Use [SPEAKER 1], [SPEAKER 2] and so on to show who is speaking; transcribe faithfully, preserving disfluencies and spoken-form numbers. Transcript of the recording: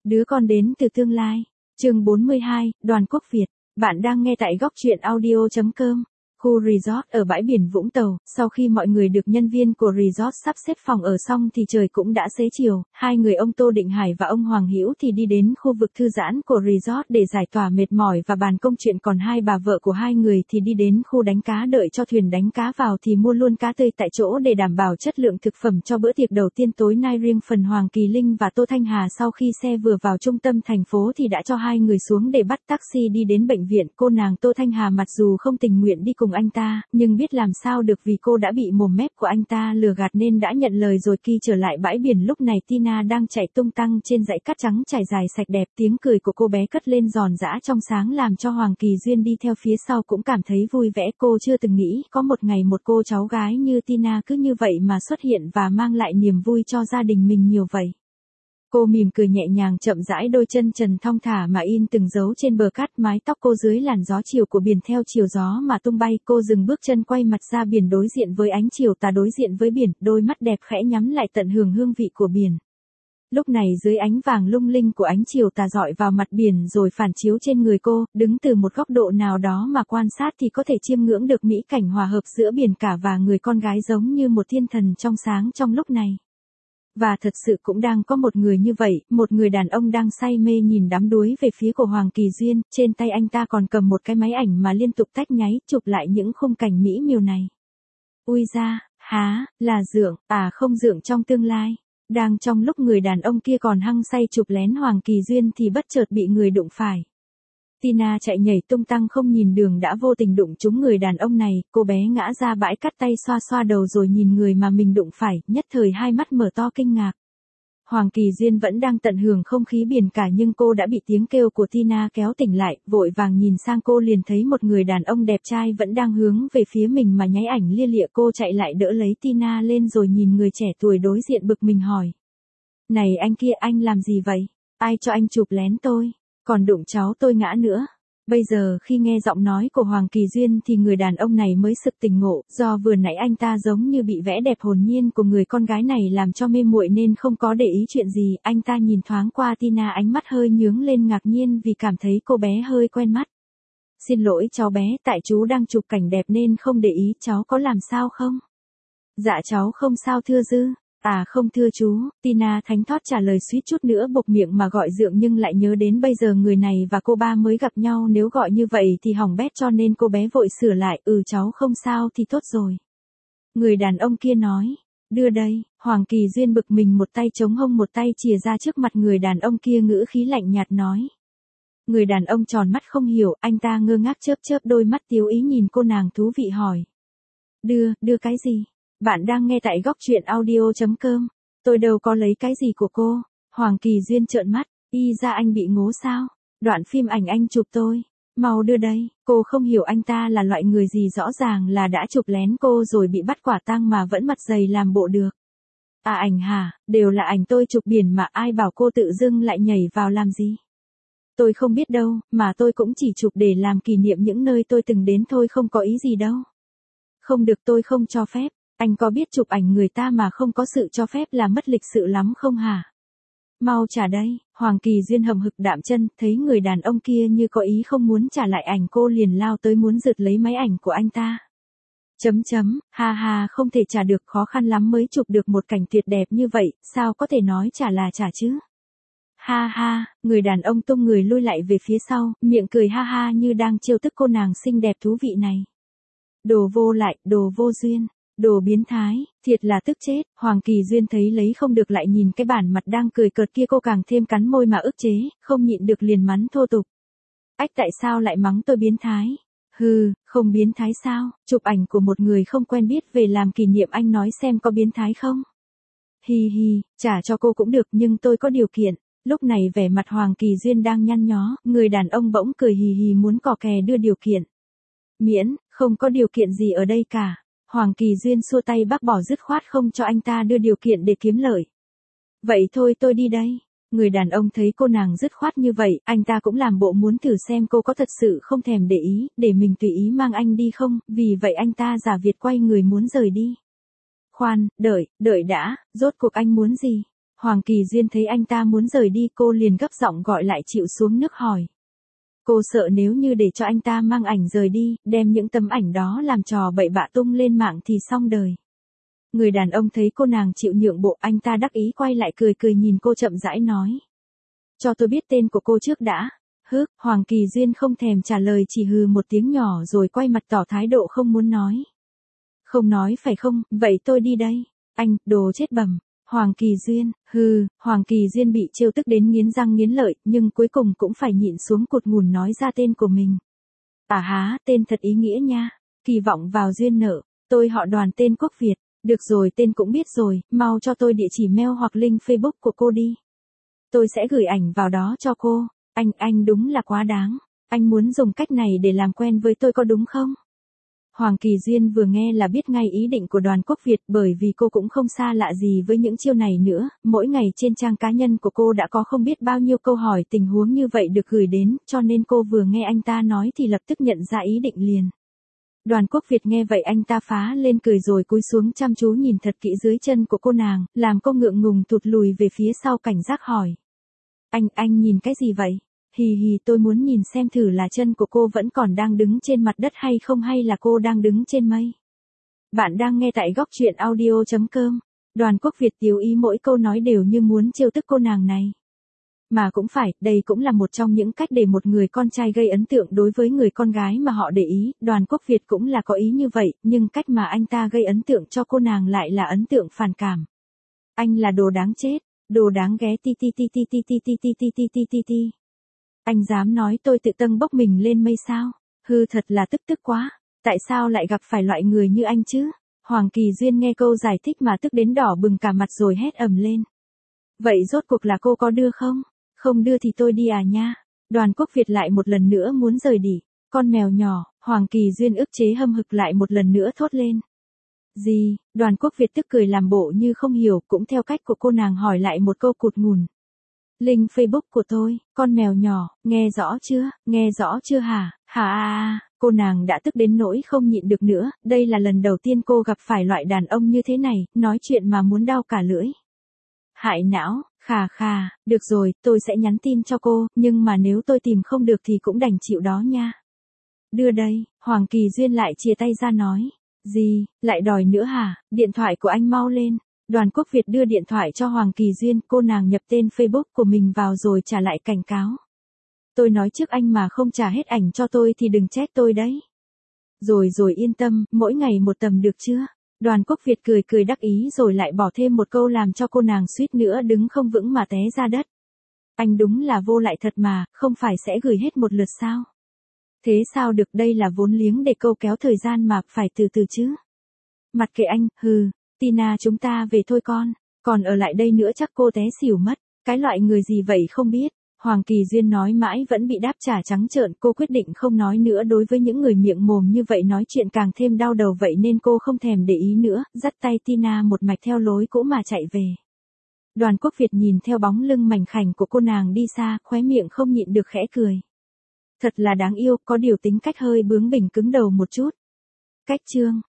[SPEAKER 1] Đứa con đến từ tương lai. Chương bốn mươi hai, Đoàn Quốc Việt. Bạn đang nghe tại góc truyện audio chấm com. Khu resort ở bãi biển Vũng Tàu, sau khi mọi người được nhân viên của resort sắp xếp phòng ở xong thì trời cũng đã xế chiều, hai người ông Tô Định Hải và ông Hoàng Hữu thì đi đến khu vực thư giãn của resort để giải tỏa mệt mỏi và bàn công chuyện, còn hai bà vợ của hai người thì đi đến khu đánh cá đợi cho thuyền đánh cá vào thì mua luôn cá tươi tại chỗ để đảm bảo chất lượng thực phẩm cho bữa tiệc đầu tiên tối nay. Riêng phần Hoàng Kỳ Linh và Tô Thanh Hà sau khi xe vừa vào trung tâm thành phố thì đã cho hai người xuống để bắt taxi đi đến bệnh viện. Cô nàng Tô Thanh Hà mặc dù không tình nguyện đi cùng anh ta, nhưng biết làm sao được vì cô đã bị mồm mép của anh ta lừa gạt nên đã nhận lời rồi. Khi trở lại bãi biển lúc này Tina đang chạy tung tăng trên dãy cát trắng trải dài sạch đẹp, tiếng cười của cô bé cất lên giòn giã trong sáng làm cho Hoàng Kỳ Duyên đi theo phía sau cũng cảm thấy vui vẻ. Cô chưa từng nghĩ có một ngày một cô cháu gái như Tina cứ như vậy mà xuất hiện và mang lại niềm vui cho gia đình mình nhiều vậy. Cô mỉm cười nhẹ nhàng chậm rãi, đôi chân trần thong thả mà in từng dấu trên bờ cát, mái tóc cô dưới làn gió chiều của biển theo chiều gió mà tung bay. Cô dừng bước chân quay mặt ra biển đối diện với ánh chiều tà, đối diện với biển, đôi mắt đẹp khẽ nhắm lại tận hưởng hương vị của biển. Lúc này dưới ánh vàng lung linh của ánh chiều tà dọi vào mặt biển rồi phản chiếu trên người cô, đứng từ một góc độ nào đó mà quan sát thì có thể chiêm ngưỡng được mỹ cảnh hòa hợp giữa biển cả và người con gái giống như một thiên thần trong sáng trong lúc này. Và thật sự cũng đang có một người như vậy, một người đàn ông đang say mê nhìn đắm đuối về phía của Hoàng Kỳ Duyên, trên tay anh ta còn cầm một cái máy ảnh mà liên tục tách nháy, chụp lại những khung cảnh mỹ miều này. Ui da, há, là Dượng, à không, Dượng trong tương lai. Đang trong lúc người đàn ông kia còn hăng say chụp lén Hoàng Kỳ Duyên thì bất chợt bị người đụng phải. Tina chạy nhảy tung tăng không nhìn đường đã vô tình đụng trúng người đàn ông này, cô bé ngã ra bãi cát, tay xoa xoa đầu rồi nhìn người mà mình đụng phải, nhất thời hai mắt mở to kinh ngạc. Hoàng Kỳ Duyên vẫn đang tận hưởng không khí biển cả nhưng cô đã bị tiếng kêu của Tina kéo tỉnh lại, vội vàng nhìn sang cô liền thấy một người đàn ông đẹp trai vẫn đang hướng về phía mình mà nháy ảnh lia lịa. Cô chạy lại đỡ lấy Tina lên rồi nhìn người trẻ tuổi đối diện bực mình hỏi. Này anh kia, anh làm gì vậy? Ai cho anh chụp lén tôi? Còn đụng cháu tôi ngã nữa. Bây giờ khi nghe giọng nói của Hoàng Kỳ Duyên thì người đàn ông này mới sực tỉnh ngộ, do vừa nãy anh ta giống như bị vẽ đẹp hồn nhiên của người con gái này làm cho mê muội nên không có để ý chuyện gì. Anh ta nhìn thoáng qua Tina, ánh mắt hơi nhướng lên ngạc nhiên vì cảm thấy cô bé hơi quen mắt. Xin lỗi cháu bé, tại chú đang chụp cảnh đẹp nên không để ý, cháu có làm sao không? Dạ cháu không sao thưa dư. À không thưa chú, Tina thánh thót trả lời, suýt chút nữa buộc miệng mà gọi Dượng nhưng lại nhớ đến bây giờ người này và cô ba mới gặp nhau, nếu gọi như vậy thì hỏng bét, cho nên cô bé vội sửa lại, ừ cháu không sao thì tốt rồi. Người đàn ông kia nói, đưa đây. Hoàng Kỳ Duyên bực mình, một tay chống hông một tay chìa ra trước mặt người đàn ông kia, ngữ khí lạnh nhạt nói. Người đàn ông tròn mắt không hiểu, anh ta ngơ ngác chớp chớp đôi mắt tiếu ý nhìn cô nàng thú vị hỏi. Đưa, đưa cái gì? Bạn đang nghe tại góc truyện audio chấm com. Tôi đâu có lấy cái gì của cô. Hoàng Kỳ Duyên trợn mắt, y ra anh bị ngố sao? Đoạn phim ảnh anh chụp tôi. Mau đưa đây. Cô không hiểu anh ta là loại người gì, rõ ràng là đã chụp lén cô rồi bị bắt quả tang mà vẫn mặt dày làm bộ được. À ảnh hả, đều là ảnh tôi chụp biển mà, ai bảo cô tự dưng lại nhảy vào làm gì? Tôi không biết đâu, mà tôi cũng chỉ chụp để làm kỷ niệm những nơi tôi từng đến thôi, không có ý gì đâu. Không được, tôi không cho phép. Anh có biết chụp ảnh người ta mà không có sự cho phép là mất lịch sự lắm không hả? Mau trả đây. Hoàng Kỳ Duyên hầm hực đạm chân, thấy người đàn ông kia như có ý không muốn trả lại ảnh, cô liền lao tới muốn giật lấy máy ảnh của anh ta. Chấm chấm, ha ha, không thể trả được, khó khăn lắm mới chụp được một cảnh tuyệt đẹp như vậy, sao có thể nói trả là trả chứ? Ha ha, người đàn ông tung người lui lại về phía sau, miệng cười ha ha như đang trêu tức cô nàng xinh đẹp thú vị này. Đồ vô lại, đồ vô duyên. Đồ biến thái, thiệt là tức chết. Hoàng Kỳ Duyên thấy lấy không được lại nhìn cái bản mặt đang cười cợt kia, cô càng thêm cắn môi mà ức chế, không nhịn được liền mắng thô tục. Ách, tại sao lại mắng tôi biến thái? Hừ, không biến thái sao? Chụp ảnh của một người không quen biết về làm kỷ niệm, anh nói xem có biến thái không? Hi hi, trả cho cô cũng được nhưng tôi có điều kiện. Lúc này vẻ mặt Hoàng Kỳ Duyên đang nhăn nhó, người đàn ông bỗng cười hì hì muốn cò kè đưa điều kiện. Miễn, không có điều kiện gì ở đây cả. Hoàng Kỳ Duyên xua tay bác bỏ dứt khoát không cho anh ta đưa điều kiện để kiếm lợi. Vậy thôi tôi đi đây. Người đàn ông thấy cô nàng dứt khoát như vậy, anh ta cũng làm bộ muốn thử xem cô có thật sự không thèm để ý, để mình tùy ý mang anh đi không, vì vậy anh ta giả việt quay người muốn rời đi. Khoan, đợi, đợi đã, rốt cuộc anh muốn gì? Hoàng Kỳ Duyên thấy anh ta muốn rời đi, cô liền gấp giọng gọi lại chịu xuống nước hỏi. Cô sợ nếu như để cho anh ta mang ảnh rời đi, đem những tấm ảnh đó làm trò bậy bạ tung lên mạng thì xong đời. Người đàn ông thấy cô nàng chịu nhượng bộ, anh ta đắc ý quay lại cười cười nhìn cô chậm rãi nói. Cho tôi biết tên của cô trước đã. Hứ, Hoàng Kỳ Duyên không thèm trả lời, chỉ hừ một tiếng nhỏ rồi quay mặt tỏ thái độ không muốn nói. Không nói phải không, vậy tôi đi đây. Anh, đồ chết bẩm. Hoàng Kỳ Duyên, hừ, Hoàng Kỳ Duyên bị trêu tức đến nghiến răng nghiến lợi, nhưng cuối cùng cũng phải nhịn xuống cụt ngùn nói ra tên của mình. À há, tên thật ý nghĩa nha. Kỳ vọng vào duyên nợ. Tôi họ Đoàn, tên Quốc Việt. Được rồi, tên cũng biết rồi, mau cho tôi địa chỉ mail hoặc link Facebook của cô đi. Tôi sẽ gửi ảnh vào đó cho cô. Anh, anh đúng là quá đáng. Anh muốn dùng cách này để làm quen với tôi có đúng không? Hoàng Kỳ Duyên vừa nghe là biết ngay ý định của Đoàn Quốc Việt, bởi vì cô cũng không xa lạ gì với những chiêu này nữa, mỗi ngày trên trang cá nhân của cô đã có không biết bao nhiêu câu hỏi tình huống như vậy được gửi đến, cho nên cô vừa nghe anh ta nói thì lập tức nhận ra ý định liền. Đoàn Quốc Việt nghe vậy anh ta phá lên cười rồi cúi xuống chăm chú nhìn thật kỹ dưới chân của cô nàng, làm cô ngượng ngùng tụt lùi về phía sau cảnh giác hỏi. Anh, anh nhìn cái gì vậy? Hì hì, tôi muốn nhìn xem thử là chân của cô vẫn còn đang đứng trên mặt đất hay không, hay là cô đang đứng trên mây. Bạn đang nghe tại góc truyện audio chấm com. Đoàn Quốc Việt tiếu ý mỗi câu nói đều như muốn trêu tức cô nàng này. Mà cũng phải, đây cũng là một trong những cách để một người con trai gây ấn tượng đối với người con gái mà họ để ý, Đoàn Quốc Việt cũng là có ý như vậy, nhưng cách mà anh ta gây ấn tượng cho cô nàng lại là ấn tượng phản cảm. Anh là đồ đáng chết, đồ đáng ghé ti ti ti ti ti ti ti ti ti ti ti ti ti. Anh dám nói tôi tự tâng bốc mình lên mây sao? Hư, thật là tức tức quá, tại sao lại gặp phải loại người như anh chứ? Hoàng Kỳ Duyên nghe câu giải thích mà tức đến đỏ bừng cả mặt rồi hét ầm lên. Vậy rốt cuộc là cô có đưa không? Không đưa thì tôi đi à nha. Đoàn Quốc Việt lại một lần nữa muốn rời đi. Con mèo nhỏ, Hoàng Kỳ Duyên ức chế hâm hực lại một lần nữa thốt lên. Gì? Đoàn Quốc Việt tức cười làm bộ như không hiểu, cũng theo cách của cô nàng hỏi lại một câu cụt ngùn. Link Facebook của tôi, con mèo nhỏ, nghe rõ chưa, nghe rõ chưa hả, hả à, cô nàng đã tức đến nỗi không nhịn được nữa, đây là lần đầu tiên cô gặp phải loại đàn ông như thế này, nói chuyện mà muốn đau cả lưỡi. Hại não, khà khà, được rồi, tôi sẽ nhắn tin cho cô, nhưng mà nếu tôi tìm không được thì cũng đành chịu đó nha. Đưa đây, Hoàng Kỳ Duyên lại chia tay ra nói. Gì, lại đòi nữa hả, điện thoại của anh mau lên. Đoàn Quốc Việt đưa điện thoại cho Hoàng Kỳ Duyên, cô nàng nhập tên Facebook của mình vào rồi trả lại cảnh cáo. Tôi nói trước anh mà không trả hết ảnh cho tôi thì đừng trách tôi đấy. Rồi rồi yên tâm, mỗi ngày một tầm được chưa? Đoàn Quốc Việt cười cười đắc ý rồi lại bỏ thêm một câu làm cho cô nàng suýt nữa đứng không vững mà té ra đất. Anh đúng là vô lại thật mà, không phải sẽ gửi hết một lượt sao? Thế sao được, đây là vốn liếng để câu kéo thời gian mà, phải từ từ chứ. Mặc kệ anh, hừ, Tina chúng ta về thôi con, còn ở lại đây nữa chắc cô té xỉu mất, cái loại người gì vậy không biết. Hoàng Kỳ Duyên nói mãi vẫn bị đáp trả trắng trợn, cô quyết định không nói nữa, đối với những người miệng mồm như vậy nói chuyện càng thêm đau đầu, vậy nên cô không thèm để ý nữa, dắt tay Tina một mạch theo lối cũ mà chạy về. Đoàn Quốc Việt nhìn theo bóng lưng mảnh khảnh của cô nàng đi xa, khóe miệng không nhịn được khẽ cười. Thật là đáng yêu, có điều tính cách hơi bướng bỉnh cứng đầu một chút. Cách chương